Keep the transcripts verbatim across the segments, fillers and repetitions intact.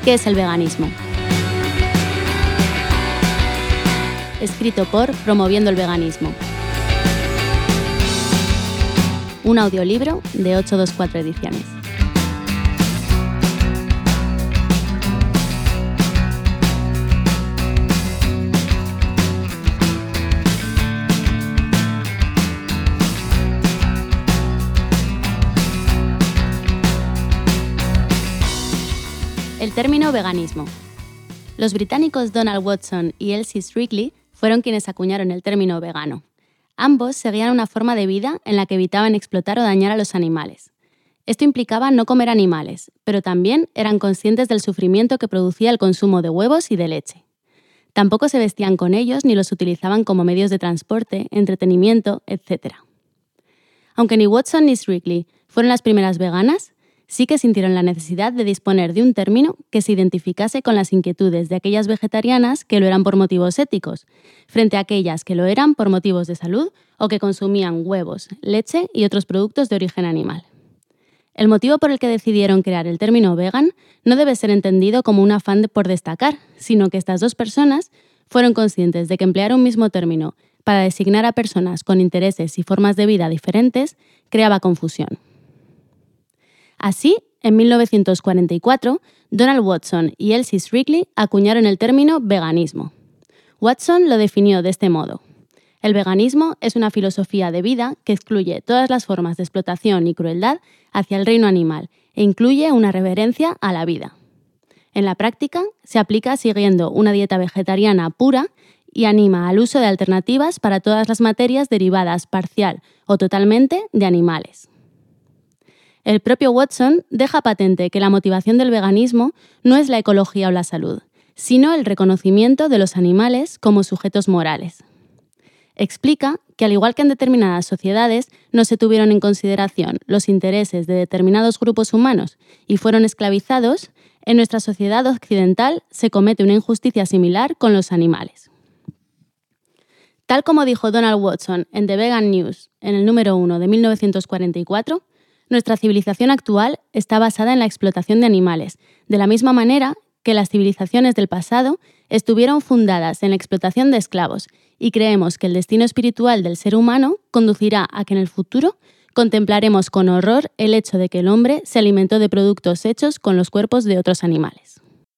¿Qué es el veganismo? Escrito por Promoviendo el Veganismo. Un audiolibro de ochocientos veinticuatro Ediciones. El término veganismo. Los británicos Donald Watson y Elsie Shrigley fueron quienes acuñaron el término vegano. Ambos seguían una forma de vida en la que evitaban explotar o dañar a los animales. Esto implicaba no comer animales, pero también eran conscientes del sufrimiento que producía el consumo de huevos y de leche. Tampoco se vestían con ellos ni los utilizaban como medios de transporte, entretenimiento, etcétera. Aunque ni Watson ni Shrigley fueron las primeras veganas, sí que sintieron la necesidad de disponer de un término que se identificase con las inquietudes de aquellas vegetarianas que lo eran por motivos éticos, frente a aquellas que lo eran por motivos de salud o que consumían huevos, leche y otros productos de origen animal. El motivo por el que decidieron crear el término vegan no debe ser entendido como un afán por destacar, sino que estas dos personas fueron conscientes de que emplear un mismo término para designar a personas con intereses y formas de vida diferentes creaba confusión. Así, en mil novecientos cuarenta y cuatro, Donald Watson y Elsie Shrigley acuñaron el término veganismo. Watson lo definió de este modo: el veganismo es una filosofía de vida que excluye todas las formas de explotación y crueldad hacia el reino animal e incluye una reverencia a la vida. En la práctica, se aplica siguiendo una dieta vegetariana pura y anima al uso de alternativas para todas las materias derivadas parcial o totalmente de animales. El propio Watson deja patente que la motivación del veganismo no es la ecología o la salud, sino el reconocimiento de los animales como sujetos morales. Explica que, al igual que en determinadas sociedades, no se tuvieron en consideración los intereses de determinados grupos humanos y fueron esclavizados, en nuestra sociedad occidental se comete una injusticia similar con los animales. Tal como dijo Donald Watson en The Vegan News en el número uno de mil novecientos cuarenta y cuatro, nuestra civilización actual está basada en la explotación de animales, de la misma manera que las civilizaciones del pasado estuvieron fundadas en la explotación de esclavos, y creemos que el destino espiritual del ser humano conducirá a que en el futuro contemplaremos con horror el hecho de que el hombre se alimentó de productos hechos con los cuerpos de otros animales.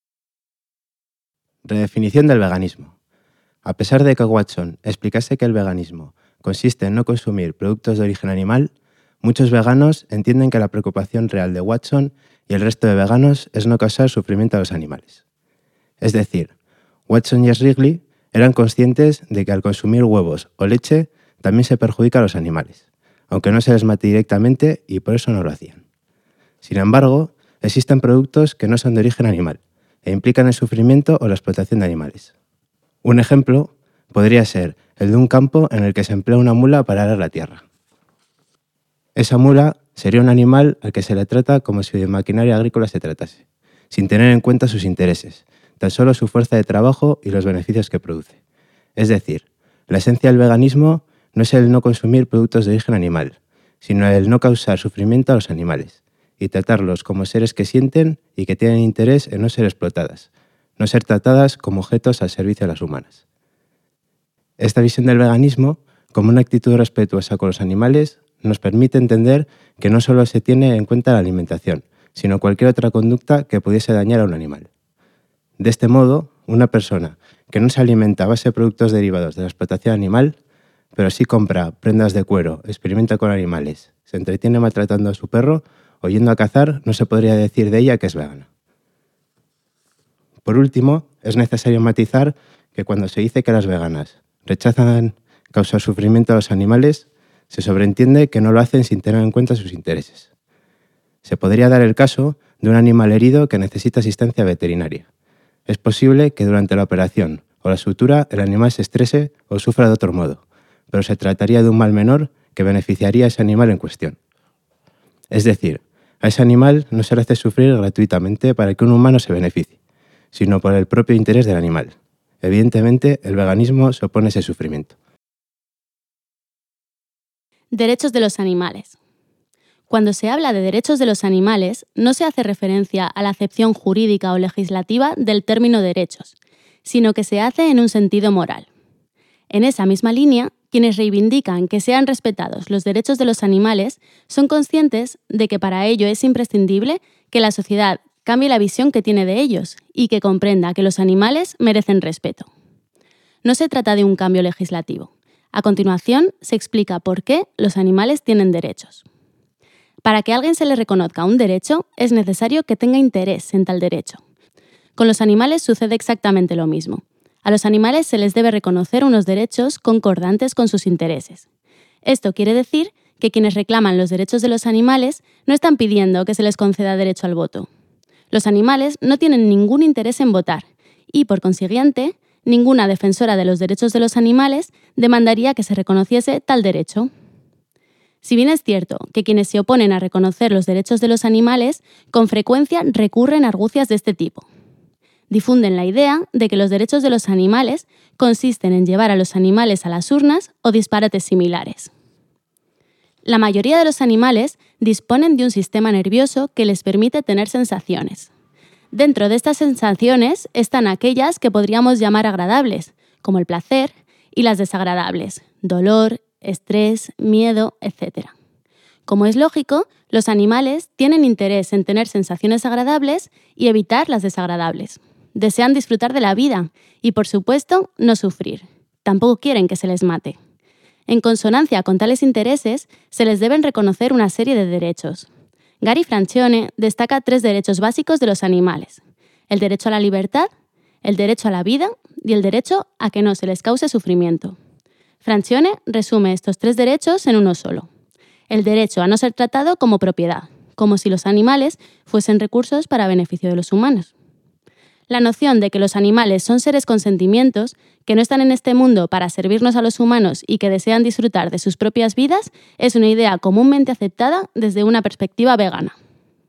Redefinición del veganismo. A pesar de que Watson explicase que el veganismo consiste en no consumir productos de origen animal, muchos veganos entienden que la preocupación real de Watson y el resto de veganos es no causar sufrimiento a los animales. Es decir, Watson y Shrigley eran conscientes de que al consumir huevos o leche también se perjudica a los animales, aunque no se les mate directamente y por eso no lo hacían. Sin embargo, existen productos que no son de origen animal e implican el sufrimiento o la explotación de animales. Un ejemplo podría ser el de un campo en el que se emplea una mula para arar la tierra. Esa mula sería un animal al que se le trata como si de maquinaria agrícola se tratase, sin tener en cuenta sus intereses, tan solo su fuerza de trabajo y los beneficios que produce. Es decir, la esencia del veganismo no es el no consumir productos de origen animal, sino el no causar sufrimiento a los animales y tratarlos como seres que sienten y que tienen interés en no ser explotadas, no ser tratadas como objetos al servicio de las humanas. Esta visión del veganismo, como una actitud respetuosa con los animales, nos permite entender que no solo se tiene en cuenta la alimentación, sino cualquier otra conducta que pudiese dañar a un animal. De este modo, una persona que no se alimenta a base de productos derivados de la explotación animal, pero sí compra prendas de cuero, experimenta con animales, se entretiene maltratando a su perro o yendo a cazar, no se podría decir de ella que es vegana. Por último, es necesario matizar que cuando se dice que las veganas rechazan causar sufrimiento a los animales, se sobreentiende que no lo hacen sin tener en cuenta sus intereses. Se podría dar el caso de un animal herido que necesita asistencia veterinaria. Es posible que durante la operación o la sutura el animal se estrese o sufra de otro modo, pero se trataría de un mal menor que beneficiaría a ese animal en cuestión. Es decir, a ese animal no se le hace sufrir gratuitamente para que un humano se beneficie, sino por el propio interés del animal. Evidentemente, el veganismo se opone a ese sufrimiento. Derechos de los animales. Cuando se habla de derechos de los animales, no se hace referencia a la acepción jurídica o legislativa del término derechos, sino que se hace en un sentido moral. En esa misma línea, quienes reivindican que sean respetados los derechos de los animales son conscientes de que para ello es imprescindible que la sociedad cambie la visión que tiene de ellos y que comprenda que los animales merecen respeto. No se trata de un cambio legislativo. A continuación, se explica por qué los animales tienen derechos. Para que a alguien se le reconozca un derecho, es necesario que tenga interés en tal derecho. Con los animales sucede exactamente lo mismo. A los animales se les debe reconocer unos derechos concordantes con sus intereses. Esto quiere decir que quienes reclaman los derechos de los animales no están pidiendo que se les conceda derecho al voto. Los animales no tienen ningún interés en votar y, por consiguiente, ninguna defensora de los derechos de los animales demandaría que se reconociese tal derecho. Si bien es cierto que quienes se oponen a reconocer los derechos de los animales con frecuencia recurren a argucias de este tipo. Difunden la idea de que los derechos de los animales consisten en llevar a los animales a las urnas o disparates similares. La mayoría de los animales disponen de un sistema nervioso que les permite tener sensaciones. Dentro de estas sensaciones están aquellas que podríamos llamar agradables, como el placer, y las desagradables, dolor, estrés, miedo, etcétera. Como es lógico, los animales tienen interés en tener sensaciones agradables y evitar las desagradables. Desean disfrutar de la vida y, por supuesto, no sufrir. Tampoco quieren que se les mate. En consonancia con tales intereses, se les deben reconocer una serie de derechos. Gary Francione destaca tres derechos básicos de los animales: el derecho a la libertad, el derecho a la vida y el derecho a que no se les cause sufrimiento. Francione resume estos tres derechos en uno solo: el derecho a no ser tratado como propiedad, como si los animales fuesen recursos para beneficio de los humanos. La noción de que los animales son seres con sentimientos, que no están en este mundo para servirnos a los humanos y que desean disfrutar de sus propias vidas, es una idea comúnmente aceptada desde una perspectiva vegana.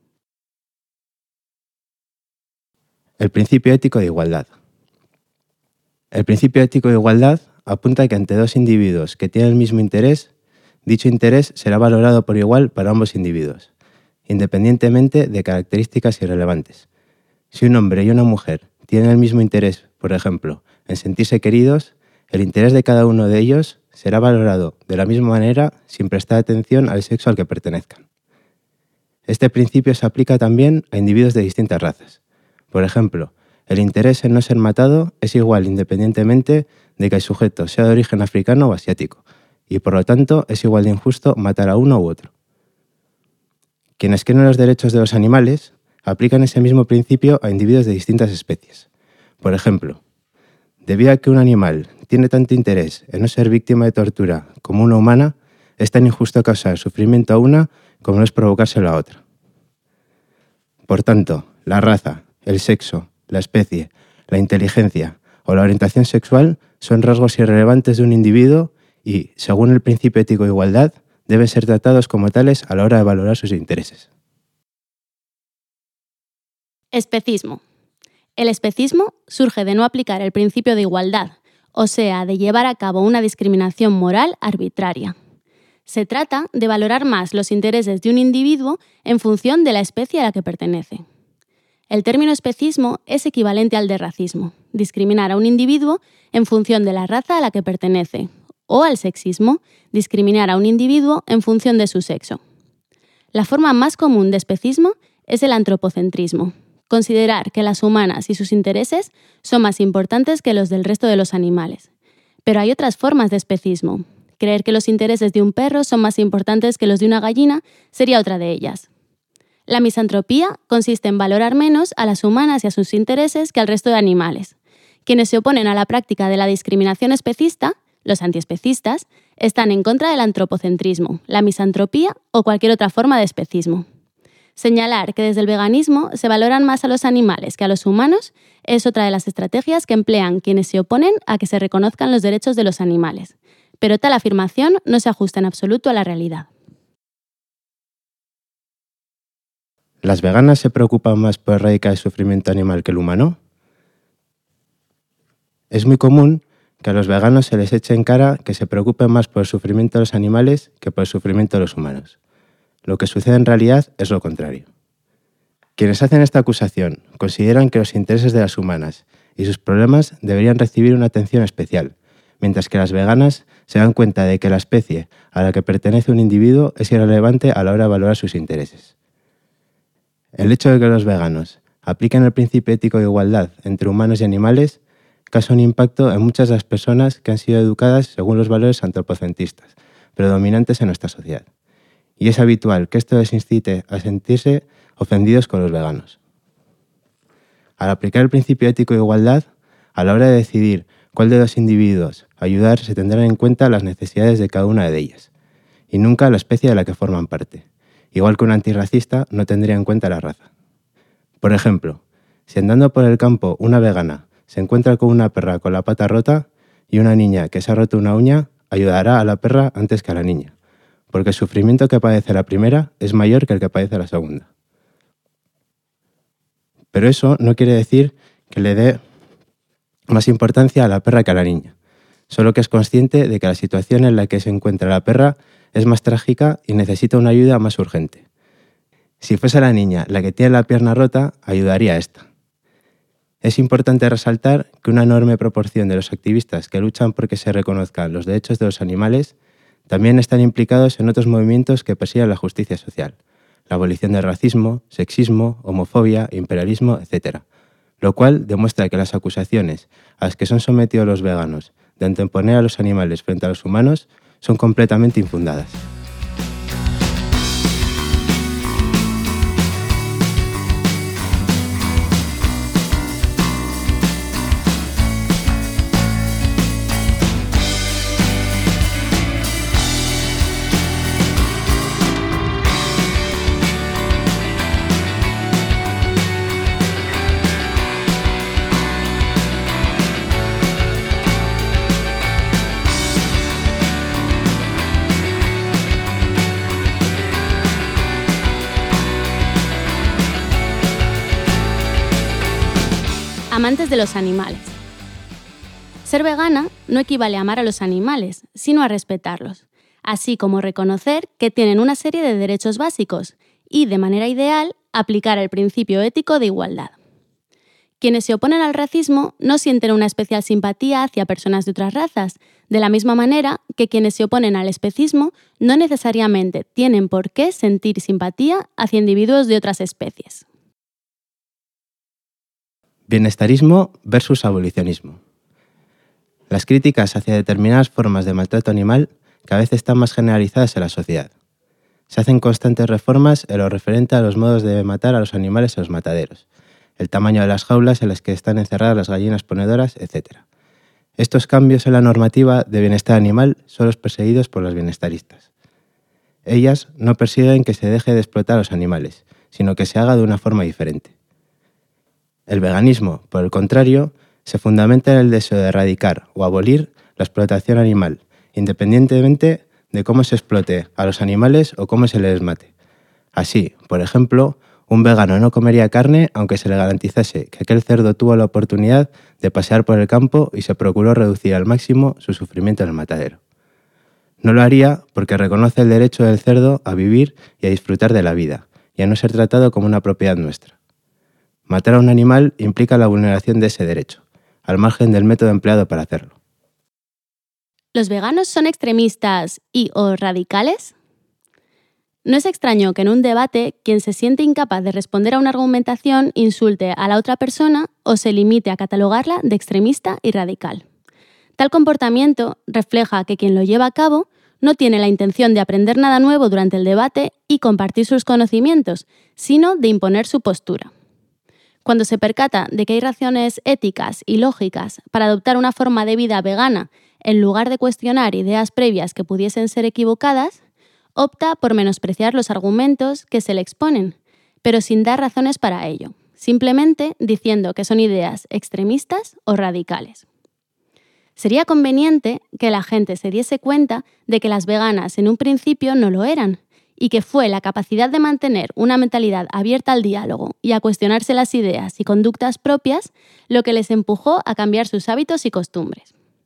El principio ético de igualdad. El principio ético de igualdad apunta a que ante dos individuos que tienen el mismo interés, dicho interés será valorado por igual para ambos individuos, independientemente de características irrelevantes. Si un hombre y una mujer tienen el mismo interés, por ejemplo, en sentirse queridos, el interés de cada uno de ellos será valorado de la misma manera sin prestar atención al sexo al que pertenezcan. Este principio se aplica también a individuos de distintas razas. Por ejemplo, el interés en no ser matado es igual independientemente de que el sujeto sea de origen africano o asiático, y por lo tanto es igual de injusto matar a uno u otro. Quienes quieren los derechos de los animales aplican ese mismo principio a individuos de distintas especies. Por ejemplo, debido a que un animal tiene tanto interés en no ser víctima de tortura como una humana, es tan injusto causar sufrimiento a una como lo es provocárselo a otra. Por tanto, la raza, el sexo, la especie, la inteligencia o la orientación sexual son rasgos irrelevantes de un individuo y, según el principio ético de igualdad, deben ser tratados como tales a la hora de valorar sus intereses. Especismo. El especismo surge de no aplicar el principio de igualdad, o sea, de llevar a cabo una discriminación moral arbitraria. Se trata de valorar más los intereses de un individuo en función de la especie a la que pertenece. El término especismo es equivalente al de racismo, discriminar a un individuo en función de la raza a la que pertenece, o al sexismo, discriminar a un individuo en función de su sexo. La forma más común de especismo es el antropocentrismo, considerar que las humanas y sus intereses son más importantes que los del resto de los animales. Pero hay otras formas de especismo. Creer que los intereses de un perro son más importantes que los de una gallina sería otra de ellas. La misantropía consiste en valorar menos a las humanas y a sus intereses que al resto de animales. Quienes se oponen a la práctica de la discriminación especista, los antiespecistas, están en contra del antropocentrismo, la misantropía o cualquier otra forma de especismo. Señalar que desde el veganismo se valoran más a los animales que a los humanos es otra de las estrategias que emplean quienes se oponen a que se reconozcan los derechos de los animales. Pero tal afirmación no se ajusta en absoluto a la realidad. ¿Las veganas se preocupan más por erradicar el sufrimiento animal que el humano? Es muy común que a los veganos se les eche en cara que se preocupen más por el sufrimiento de los animales que por el sufrimiento de los humanos. lo que sucede en realidad es lo contrario. Quienes hacen esta acusación consideran que los intereses de las humanas y sus problemas deberían recibir una atención especial, mientras que las veganas se dan cuenta de que la especie a la que pertenece un individuo es irrelevante a la hora de valorar sus intereses. El hecho de que los veganos apliquen el principio ético de igualdad entre humanos y animales causa un impacto en muchas de las personas que han sido educadas según los valores antropocentristas, predominantes en nuestra sociedad. Y es habitual que esto les incite a sentirse ofendidos con los veganos. Al aplicar el principio ético de igualdad, a la hora de decidir cuál de los individuos ayudar, se tendrán en cuenta las necesidades de cada una de ellas, y nunca la especie de la que forman parte, igual que un antirracista no tendría en cuenta la raza. Por ejemplo, si andando por el campo una vegana se encuentra con una perra con la pata rota y una niña que se ha roto una uña, ayudará a la perra antes que a la niña, porque el sufrimiento que padece la primera es mayor que el que padece la segunda. Pero eso no quiere decir que le dé más importancia a la perra que a la niña, solo que es consciente de que la situación en la que se encuentra la perra es más trágica y necesita una ayuda más urgente. Si fuese la niña la que tiene la pierna rota, ayudaría a esta. Es importante resaltar que una enorme proporción de los activistas que luchan por que se reconozcan los derechos de los animales también están implicados en otros movimientos que persiguen la justicia social, la abolición del racismo, sexismo, homofobia, imperialismo, etcétera, lo cual demuestra que las acusaciones a las que son sometidos los veganos de anteponer a los animales frente a los humanos son completamente infundadas. Amantes de los animales. Ser vegana no equivale a amar a los animales, sino a respetarlos, así como reconocer que tienen una serie de derechos básicos y, de manera ideal, aplicar el principio ético de igualdad. Quienes se oponen al racismo no sienten una especial simpatía hacia personas de otras razas, de la misma manera que quienes se oponen al especismo no necesariamente tienen por qué sentir simpatía hacia individuos de otras especies. Bienestarismo versus abolicionismo. Las críticas hacia determinadas formas de maltrato animal cada vez están más generalizadas en la sociedad. Se hacen constantes reformas en lo referente a los modos de matar a los animales en los mataderos, el tamaño de las jaulas en las que están encerradas las gallinas ponedoras, etcétera. Estos cambios en la normativa de bienestar animal son los perseguidos por los bienestaristas. Ellas no persiguen que se deje de explotar a los animales, sino que se haga de una forma diferente. El veganismo, por el contrario, se fundamenta en el deseo de erradicar o abolir la explotación animal, independientemente de cómo se explote a los animales o cómo se les mate. Así, por ejemplo, un vegano no comería carne aunque se le garantizase que aquel cerdo tuvo la oportunidad de pasear por el campo y se procuró reducir al máximo su sufrimiento en el matadero. No lo haría porque reconoce el derecho del cerdo a vivir y a disfrutar de la vida, y a no ser tratado como una propiedad nuestra. Matar a un animal implica la vulneración de ese derecho, al margen del método empleado para hacerlo. ¿Los veganos son extremistas y o radicales? No es extraño que en un debate quien se siente incapaz de responder a una argumentación insulte a la otra persona o se limite a catalogarla de extremista y radical. Tal comportamiento refleja que quien lo lleva a cabo no tiene la intención de aprender nada nuevo durante el debate y compartir sus conocimientos, sino de imponer su postura. Cuando se percata de que hay razones éticas y lógicas para adoptar una forma de vida vegana en lugar de cuestionar ideas previas que pudiesen ser equivocadas, opta por menospreciar los argumentos que se le exponen, pero sin dar razones para ello, simplemente diciendo que son ideas extremistas o radicales. Sería conveniente que la gente se diese cuenta de que las veganas en un principio no lo eran, y que fue la capacidad de mantener una mentalidad abierta al diálogo y a cuestionarse las ideas y conductas propias lo que les empujó a cambiar sus hábitos y costumbres.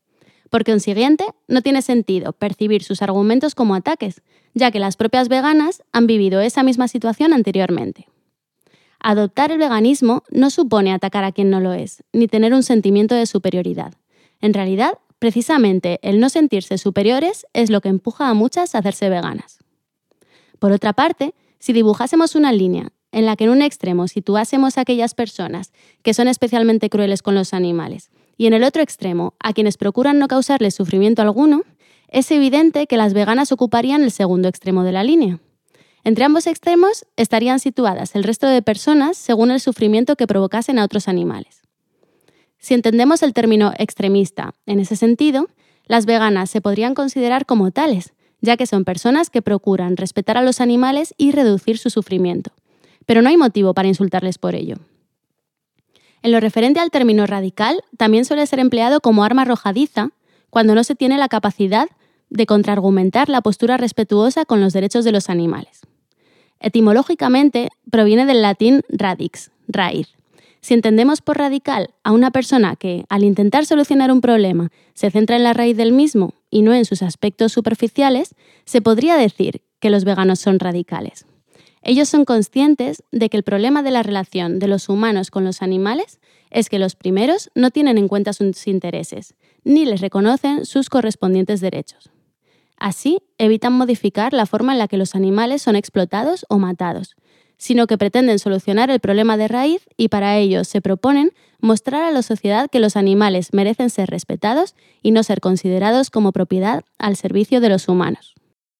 Por consiguiente, no tiene sentido percibir sus argumentos como ataques, ya que las propias veganas han vivido esa misma situación anteriormente. Adoptar el veganismo no supone atacar a quien no lo es, ni tener un sentimiento de superioridad. En realidad, precisamente el no sentirse superiores es lo que empuja a muchas a hacerse veganas. Por otra parte, si dibujásemos una línea en la que en un extremo situásemos a aquellas personas que son especialmente crueles con los animales y en el otro extremo a quienes procuran no causarles sufrimiento alguno, es evidente que las veganas ocuparían el segundo extremo de la línea. Entre ambos extremos estarían situadas el resto de personas según el sufrimiento que provocasen a otros animales. Si entendemos el término extremista en ese sentido, las veganas se podrían considerar como tales, ya que son personas que procuran respetar a los animales y reducir su sufrimiento, pero no hay motivo para insultarles por ello. En lo referente al término radical, también suele ser empleado como arma arrojadiza cuando no se tiene la capacidad de contraargumentar la postura respetuosa con los derechos de los animales. Etimológicamente, proviene del latín radix, raíz. Si entendemos por radical a una persona que, al intentar solucionar un problema, se centra en la raíz del mismo y no en sus aspectos superficiales, se podría decir que los veganos son radicales. Ellos son conscientes de que el problema de la relación de los humanos con los animales es que los primeros no tienen en cuenta sus intereses, ni les reconocen sus correspondientes derechos. Así, evitan modificar la forma en la que los animales son explotados o matados, sino que pretenden solucionar el problema de raíz y para ello se proponen mostrar a la sociedad que los animales merecen ser respetados y no ser considerados como propiedad al servicio de los humanos.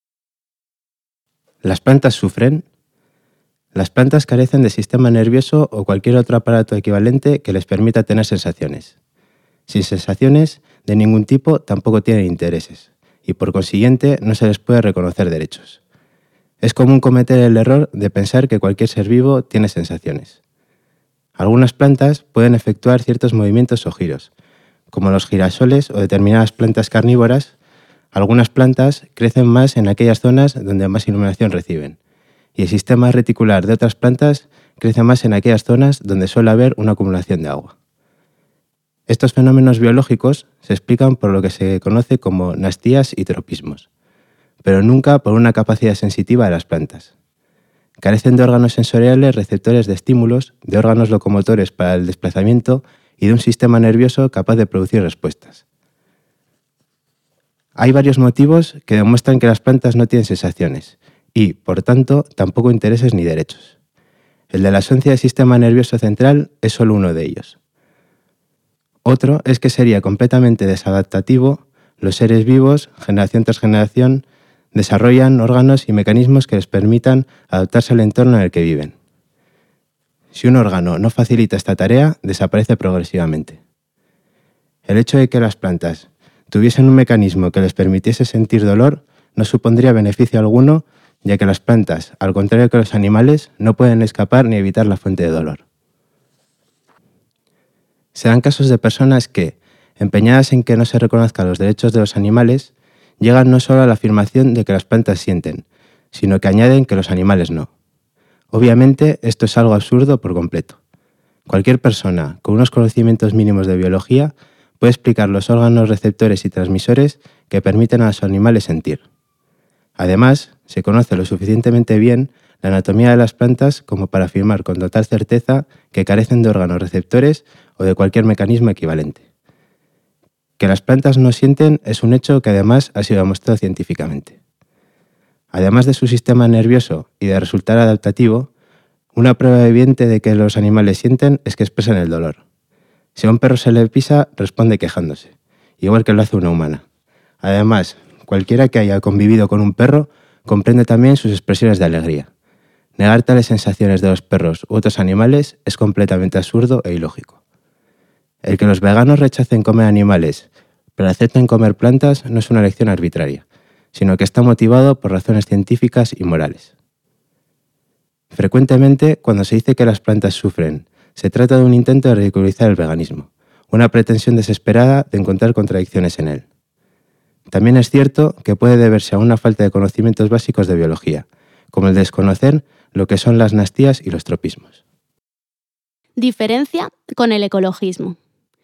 ¿Las plantas sufren? Las plantas carecen de sistema nervioso o cualquier otro aparato equivalente que les permita tener sensaciones. Sin sensaciones de ningún tipo tampoco tienen intereses y por consiguiente no se les puede reconocer derechos. Es común cometer el error de pensar que cualquier ser vivo tiene sensaciones. Algunas plantas pueden efectuar ciertos movimientos o giros, como los girasoles o determinadas plantas carnívoras. Algunas plantas crecen más en aquellas zonas donde más iluminación reciben, y el sistema reticular de otras plantas crece más en aquellas zonas donde suele haber una acumulación de agua. Estos fenómenos biológicos se explican por lo que se conoce como nastías y tropismos, pero nunca por una capacidad sensitiva de las plantas. Carecen de órganos sensoriales receptores de estímulos, de órganos locomotores para el desplazamiento y de un sistema nervioso capaz de producir respuestas. Hay varios motivos que demuestran que las plantas no tienen sensaciones y, por tanto, tampoco intereses ni derechos. El de la ausencia del sistema nervioso central es solo uno de ellos. Otro es que sería completamente desadaptativo. Los seres vivos, generación tras generación, desarrollan órganos y mecanismos que les permitan adaptarse al entorno en el que viven. Si un órgano no facilita esta tarea, desaparece progresivamente. El hecho de que las plantas tuviesen un mecanismo que les permitiese sentir dolor no supondría beneficio alguno, ya que las plantas, al contrario que los animales, no pueden escapar ni evitar la fuente de dolor. Se dan casos de personas que, empeñadas en que no se reconozcan los derechos de los animales, llegan no solo a la afirmación de que las plantas sienten, sino que añaden que los animales no. Obviamente, esto es algo absurdo por completo. Cualquier persona con unos conocimientos mínimos de biología puede explicar los órganos receptores y transmisores que permiten a los animales sentir. Además, se conoce lo suficientemente bien la anatomía de las plantas como para afirmar con total certeza que carecen de órganos receptores o de cualquier mecanismo equivalente. Que las plantas no sienten es un hecho que además ha sido demostrado científicamente. Además de su sistema nervioso y de resultar adaptativo, una prueba evidente de que los animales sienten es que expresan el dolor. Si a un perro se le pisa, responde quejándose, igual que lo hace una humana. Además, cualquiera que haya convivido con un perro comprende también sus expresiones de alegría. Negar tales sensaciones de los perros u otros animales es completamente absurdo e ilógico. El que los veganos rechacen comer animales, pero acepten comer plantas no es una elección arbitraria, sino que está motivado por razones científicas y morales. Frecuentemente, cuando se dice que las plantas sufren, se trata de un intento de ridiculizar el veganismo, una pretensión desesperada de encontrar contradicciones en él. También es cierto que puede deberse a una falta de conocimientos básicos de biología, como el desconocer lo que son las nastías y los tropismos. Diferencia con el ecologismo.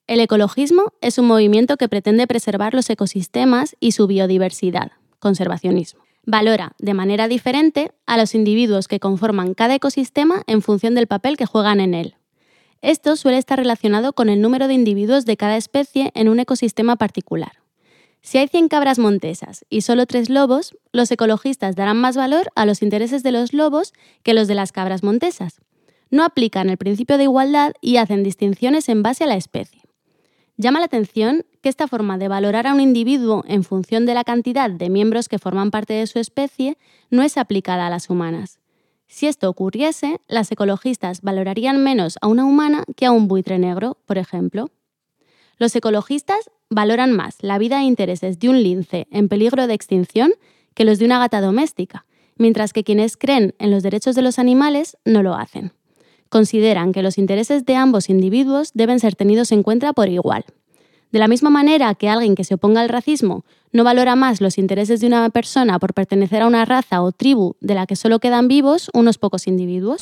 El ecologismo es un movimiento que pretende preservar los ecosistemas y su biodiversidad, conservacionismo. Valora de manera diferente a los individuos que conforman cada ecosistema en función del papel que juegan en él. Esto suele estar relacionado con el número de individuos de cada especie en un ecosistema particular. Si hay cien cabras montesas y solo tres lobos, los ecologistas darán más valor a los intereses de los lobos que los de las cabras montesas. No aplican el principio de igualdad y hacen distinciones en base a la especie. Llama la atención que esta forma de valorar a un individuo en función de la cantidad de miembros que forman parte de su especie no es aplicada a las humanas. Si esto ocurriese, las ecologistas valorarían menos a una humana que a un buitre negro, por ejemplo. Los ecologistas valoran más la vida e intereses de un lince en peligro de extinción que los de una gata doméstica, mientras que quienes creen en los derechos de los animales no lo hacen. Consideran que los intereses de ambos individuos deben ser tenidos en cuenta por igual. De la misma manera que alguien que se oponga al racismo no valora más los intereses de una persona por pertenecer a una raza o tribu de la que solo quedan vivos unos pocos individuos.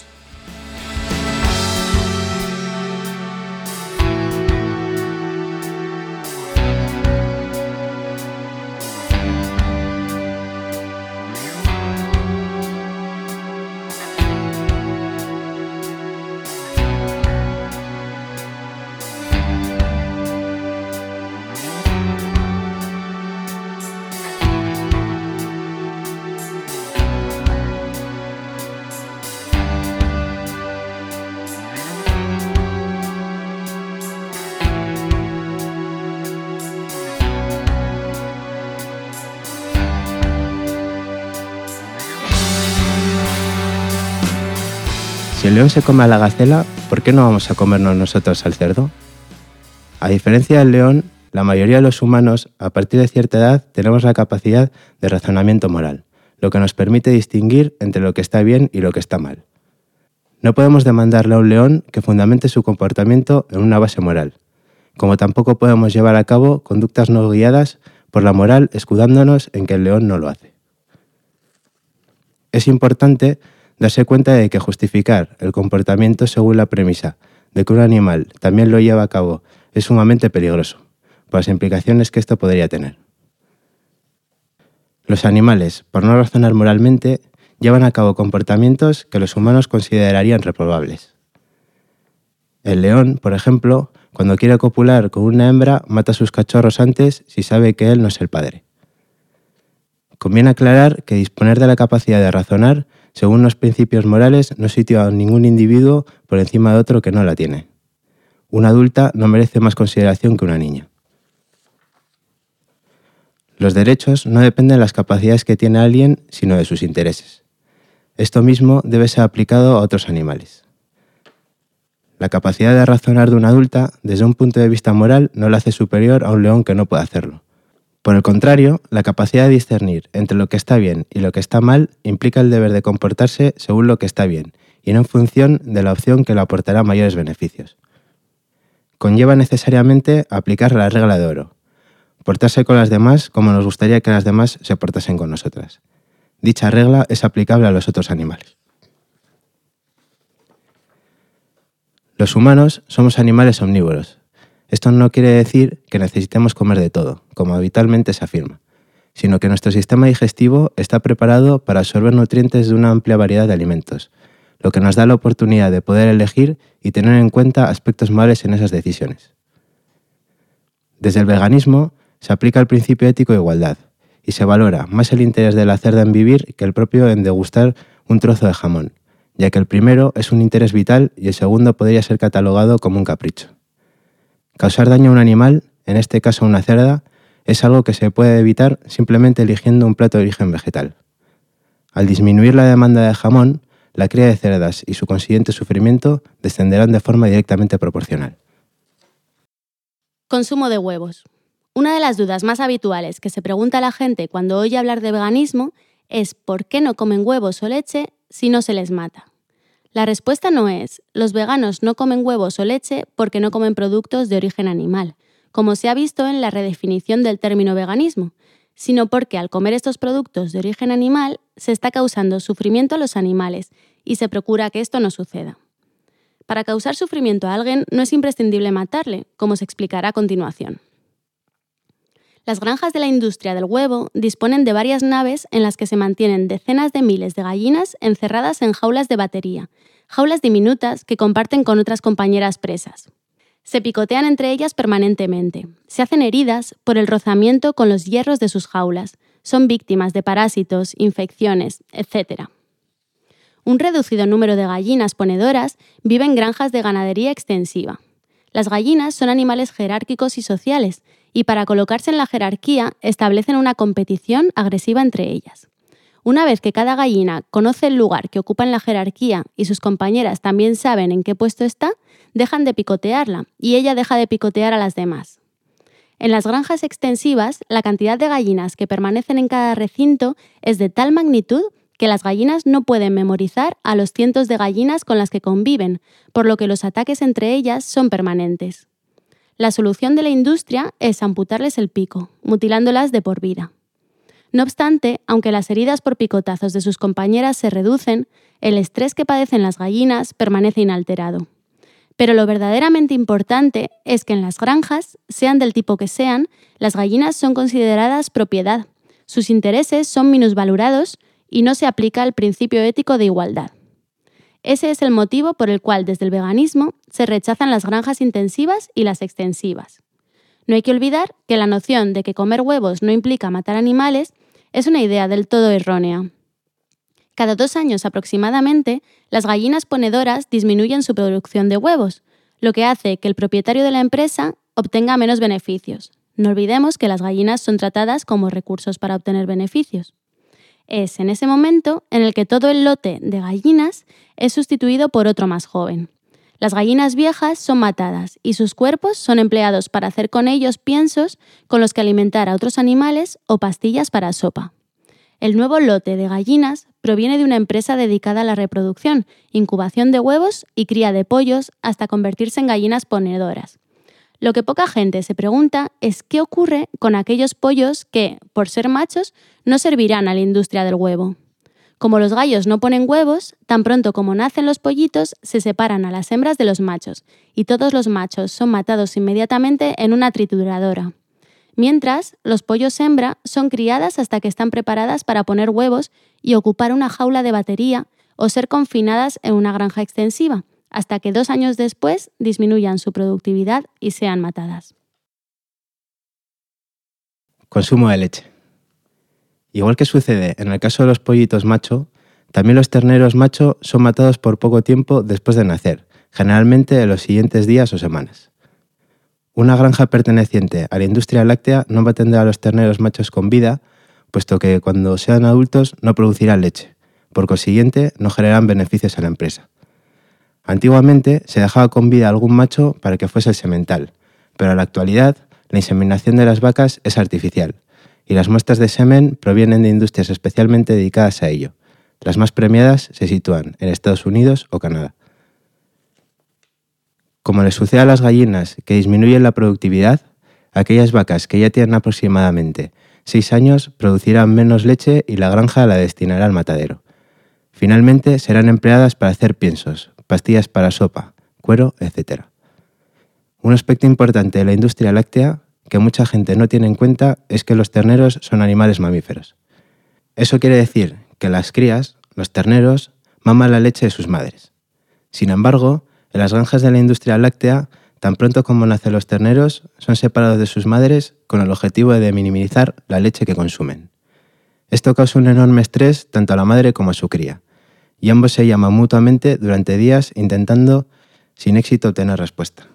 Si el león se come a la gacela, ¿por qué no vamos a comernos nosotros al cerdo? A diferencia del león, la mayoría de los humanos, a partir de cierta edad, tenemos la capacidad de razonamiento moral, lo que nos permite distinguir entre lo que está bien y lo que está mal. No podemos demandarle a un león que fundamente su comportamiento en una base moral, como tampoco podemos llevar a cabo conductas no guiadas por la moral escudándonos en que el león no lo hace. Es importante darse cuenta de que justificar el comportamiento según la premisa de que un animal también lo lleva a cabo es sumamente peligroso, por las implicaciones que esto podría tener. Los animales, por no razonar moralmente, llevan a cabo comportamientos que los humanos considerarían reprobables. El león, por ejemplo, cuando quiere copular con una hembra, mata a sus cachorros antes si sabe que él no es el padre. Conviene aclarar que disponer de la capacidad de razonar según los principios morales no sitúa a ningún individuo por encima de otro que no la tiene. Una adulta no merece más consideración que una niña. Los derechos no dependen de las capacidades que tiene alguien, sino de sus intereses. Esto mismo debe ser aplicado a otros animales. La capacidad de razonar de una adulta, desde un punto de vista moral, no la hace superior a un león que no puede hacerlo. Por el contrario, la capacidad de discernir entre lo que está bien y lo que está mal implica el deber de comportarse según lo que está bien, y no en función de la opción que le aportará mayores beneficios. Conlleva necesariamente aplicar la regla de oro, portarse con las demás como nos gustaría que las demás se portasen con nosotras. Dicha regla es aplicable a los otros animales. Los humanos somos animales omnívoros. Esto no quiere decir que necesitemos comer de todo, como habitualmente se afirma, sino que nuestro sistema digestivo está preparado para absorber nutrientes de una amplia variedad de alimentos, lo que nos da la oportunidad de poder elegir y tener en cuenta aspectos morales en esas decisiones. Desde el veganismo se aplica el principio ético de igualdad y se valora más el interés de la cerda en vivir que el propio en degustar un trozo de jamón, ya que el primero es un interés vital y el segundo podría ser catalogado como un capricho. Causar daño a un animal, en este caso a una cerda, es algo que se puede evitar simplemente eligiendo un plato de origen vegetal. Al disminuir la demanda de jamón, la cría de cerdas y su consiguiente sufrimiento descenderán de forma directamente proporcional. Consumo de huevos. Una de las dudas más habituales que se pregunta a la gente cuando oye hablar de veganismo es ¿por qué no comen huevos o leche si no se les mata? La respuesta no es, los veganos no comen huevos o leche porque no comen productos de origen animal, como se ha visto en la redefinición del término veganismo, sino porque al comer estos productos de origen animal se está causando sufrimiento a los animales y se procura que esto no suceda. Para causar sufrimiento a alguien no es imprescindible matarle, como se explicará a continuación. Las granjas de la industria del huevo disponen de varias naves en las que se mantienen decenas de miles de gallinas encerradas en jaulas de batería, jaulas diminutas que comparten con otras compañeras presas. Se picotean entre ellas permanentemente, se hacen heridas por el rozamiento con los hierros de sus jaulas, son víctimas de parásitos, infecciones, etcétera. Un reducido número de gallinas ponedoras vive en granjas de ganadería extensiva. Las gallinas son animales jerárquicos y sociales, y para colocarse en la jerarquía establecen una competición agresiva entre ellas. Una vez que cada gallina conoce el lugar que ocupa en la jerarquía y sus compañeras también saben en qué puesto está, dejan de picotearla y ella deja de picotear a las demás. En las granjas extensivas, la cantidad de gallinas que permanecen en cada recinto es de tal magnitud que las gallinas no pueden memorizar a los cientos de gallinas con las que conviven, por lo que los ataques entre ellas son permanentes. La solución de la industria es amputarles el pico, mutilándolas de por vida. No obstante, aunque las heridas por picotazos de sus compañeras se reducen, el estrés que padecen las gallinas permanece inalterado. Pero lo verdaderamente importante es que en las granjas, sean del tipo que sean, las gallinas son consideradas propiedad, sus intereses son minusvalorados y no se aplica el principio ético de igualdad. Ese es el motivo por el cual desde el veganismo se rechazan las granjas intensivas y las extensivas. No hay que olvidar que la noción de que comer huevos no implica matar animales es una idea del todo errónea. Cada dos años aproximadamente, las gallinas ponedoras disminuyen su producción de huevos, lo que hace que el propietario de la empresa obtenga menos beneficios. No olvidemos que las gallinas son tratadas como recursos para obtener beneficios. Es en ese momento en el que todo el lote de gallinas es sustituido por otro más joven. Las gallinas viejas son matadas y sus cuerpos son empleados para hacer con ellos piensos con los que alimentar a otros animales o pastillas para sopa. El nuevo lote de gallinas proviene de una empresa dedicada a la reproducción, incubación de huevos y cría de pollos hasta convertirse en gallinas ponedoras. Lo que poca gente se pregunta es qué ocurre con aquellos pollos que, por ser machos, no servirán a la industria del huevo. Como los gallos no ponen huevos, tan pronto como nacen los pollitos, se separan a las hembras de los machos, y todos los machos son matados inmediatamente en una trituradora. Mientras, los pollos hembra son criadas hasta que están preparadas para poner huevos y ocupar una jaula de batería o ser confinadas en una granja extensiva, hasta que dos años después disminuyan su productividad y sean matadas. Consumo de leche. Igual que sucede en el caso de los pollitos macho, también los terneros macho son matados por poco tiempo después de nacer, generalmente en los siguientes días o semanas. Una granja perteneciente a la industria láctea no va a atender a los terneros machos con vida, puesto que cuando sean adultos no producirán leche, por consiguiente no generarán beneficios a la empresa. Antiguamente se dejaba con vida a algún macho para que fuese el semental, pero en la actualidad la inseminación de las vacas es artificial y las muestras de semen provienen de industrias especialmente dedicadas a ello. Las más premiadas se sitúan en Estados Unidos o Canadá. Como les sucede a las gallinas que disminuyen la productividad, aquellas vacas que ya tienen aproximadamente seis años producirán menos leche y la granja la destinará al matadero. Finalmente serán empleadas para hacer piensos, pastillas para sopa, cuero, etcétera. Un aspecto importante de la industria láctea que mucha gente no tiene en cuenta es que los terneros son animales mamíferos. Eso quiere decir que las crías, los terneros, maman la leche de sus madres. Sin embargo, en las granjas de la industria láctea, tan pronto como nacen los terneros, son separados de sus madres con el objetivo de minimizar la leche que consumen. Esto causa un enorme estrés tanto a la madre como a su cría, y ambos se llaman mutuamente durante días intentando, sin éxito, obtener respuesta.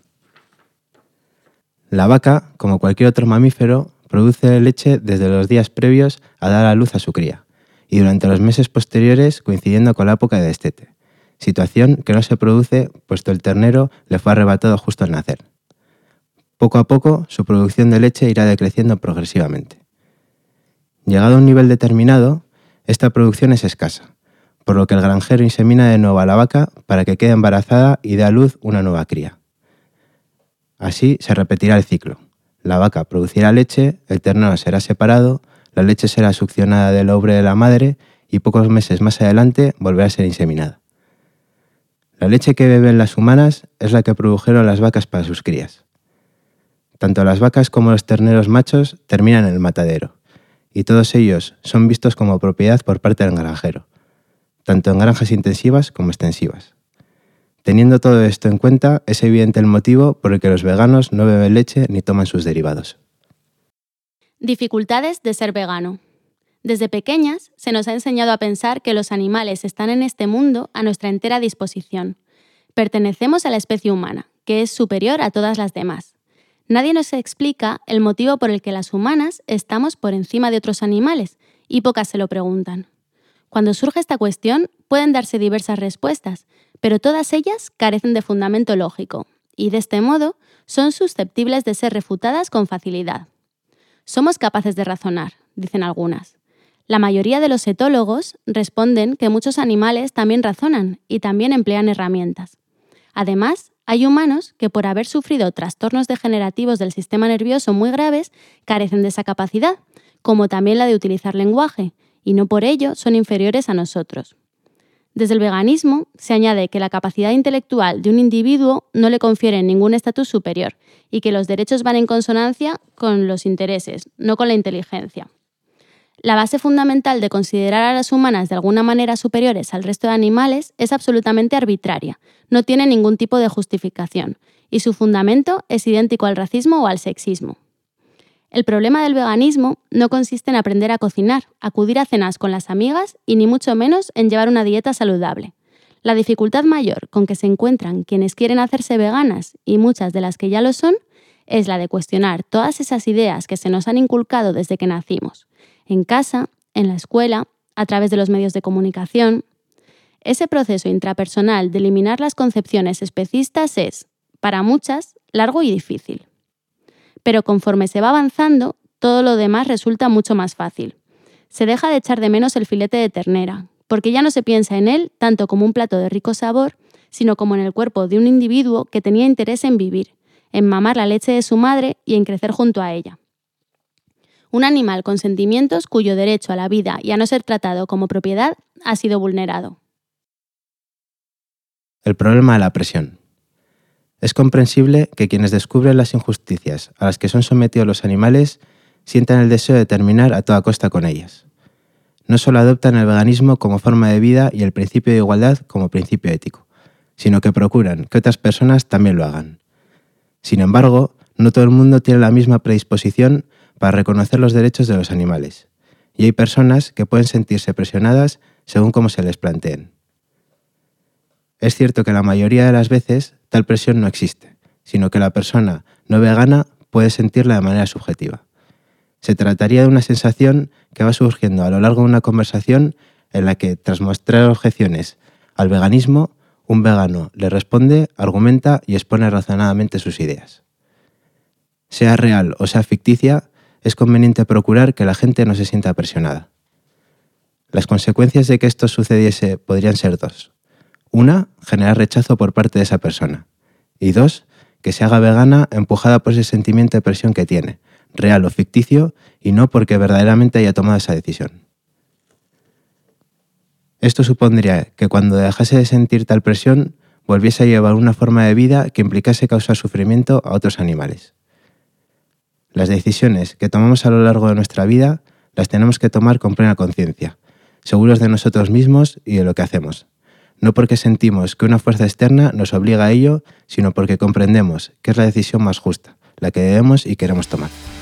La vaca, como cualquier otro mamífero, produce leche desde los días previos a dar a luz a su cría, y durante los meses posteriores coincidiendo con la época de destete, situación que no se produce puesto el ternero le fue arrebatado justo al nacer. Poco a poco, su producción de leche irá decreciendo progresivamente. Llegado a un nivel determinado, esta producción es escasa, por lo que el granjero insemina de nuevo a la vaca para que quede embarazada y dé a luz una nueva cría. Así se repetirá el ciclo. La vaca producirá leche, el ternero será separado, la leche será succionada del óvulo de la madre y pocos meses más adelante volverá a ser inseminada. La leche que beben las humanas es la que produjeron las vacas para sus crías. Tanto las vacas como los terneros machos terminan en el matadero, y todos ellos son vistos como propiedad por parte del granjero, tanto en granjas intensivas como extensivas. Teniendo todo esto en cuenta, es evidente el motivo por el que los veganos no beben leche ni toman sus derivados. Dificultades de ser vegano. Desde pequeñas se nos ha enseñado a pensar que los animales están en este mundo a nuestra entera disposición. Pertenecemos a la especie humana, que es superior a todas las demás. Nadie nos explica el motivo por el que las humanas estamos por encima de otros animales, y pocas se lo preguntan. Cuando surge esta cuestión, pueden darse diversas respuestas, pero todas ellas carecen de fundamento lógico, y de este modo son susceptibles de ser refutadas con facilidad. Somos capaces de razonar, dicen algunas. La mayoría de los etólogos responden que muchos animales también razonan y también emplean herramientas. Además, hay humanos que por haber sufrido trastornos degenerativos del sistema nervioso muy graves carecen de esa capacidad, como también la de utilizar lenguaje, y no por ello son inferiores a nosotros. Desde el veganismo se añade que la capacidad intelectual de un individuo no le confiere ningún estatus superior y que los derechos van en consonancia con los intereses, no con la inteligencia. La base fundamental de considerar a las humanas de alguna manera superiores al resto de animales es absolutamente arbitraria, no tiene ningún tipo de justificación, y su fundamento es idéntico al racismo o al sexismo. El problema del veganismo no consiste en aprender a cocinar, acudir a cenas con las amigas y ni mucho menos en llevar una dieta saludable. La dificultad mayor con que se encuentran quienes quieren hacerse veganas, y muchas de las que ya lo son, es la de cuestionar todas esas ideas que se nos han inculcado desde que nacimos, en casa, en la escuela, a través de los medios de comunicación. Ese proceso intrapersonal de eliminar las concepciones especistas es, para muchas, largo y difícil. Pero conforme se va avanzando, todo lo demás resulta mucho más fácil. Se deja de echar de menos el filete de ternera, porque ya no se piensa en él tanto como un plato de rico sabor, sino como en el cuerpo de un individuo que tenía interés en vivir, en mamar la leche de su madre y en crecer junto a ella. Un animal con sentimientos cuyo derecho a la vida y a no ser tratado como propiedad ha sido vulnerado. El problema de la presión. Es comprensible que quienes descubren las injusticias a las que son sometidos los animales sientan el deseo de terminar a toda costa con ellas. No solo adoptan el veganismo como forma de vida y el principio de igualdad como principio ético, sino que procuran que otras personas también lo hagan. Sin embargo, no todo el mundo tiene la misma predisposición para reconocer los derechos de los animales, y hay personas que pueden sentirse presionadas según cómo se les planteen. Es cierto que la mayoría de las veces tal presión no existe, sino que la persona no vegana puede sentirla de manera subjetiva. Se trataría de una sensación que va surgiendo a lo largo de una conversación en la que, tras mostrar objeciones al veganismo, un vegano le responde, argumenta y expone razonadamente sus ideas. Sea real o sea ficticia, es conveniente procurar que la gente no se sienta presionada. Las consecuencias de que esto sucediese podrían ser dos. Una, generar rechazo por parte de esa persona. Y dos, que se haga vegana empujada por ese sentimiento de presión que tiene, real o ficticio, y no porque verdaderamente haya tomado esa decisión. Esto supondría que cuando dejase de sentir tal presión, volviese a llevar una forma de vida que implicase causar sufrimiento a otros animales. Las decisiones que tomamos a lo largo de nuestra vida las tenemos que tomar con plena conciencia, seguros de nosotros mismos y de lo que hacemos. No porque sentimos que una fuerza externa nos obliga a ello, sino porque comprendemos que es la decisión más justa, la que debemos y queremos tomar.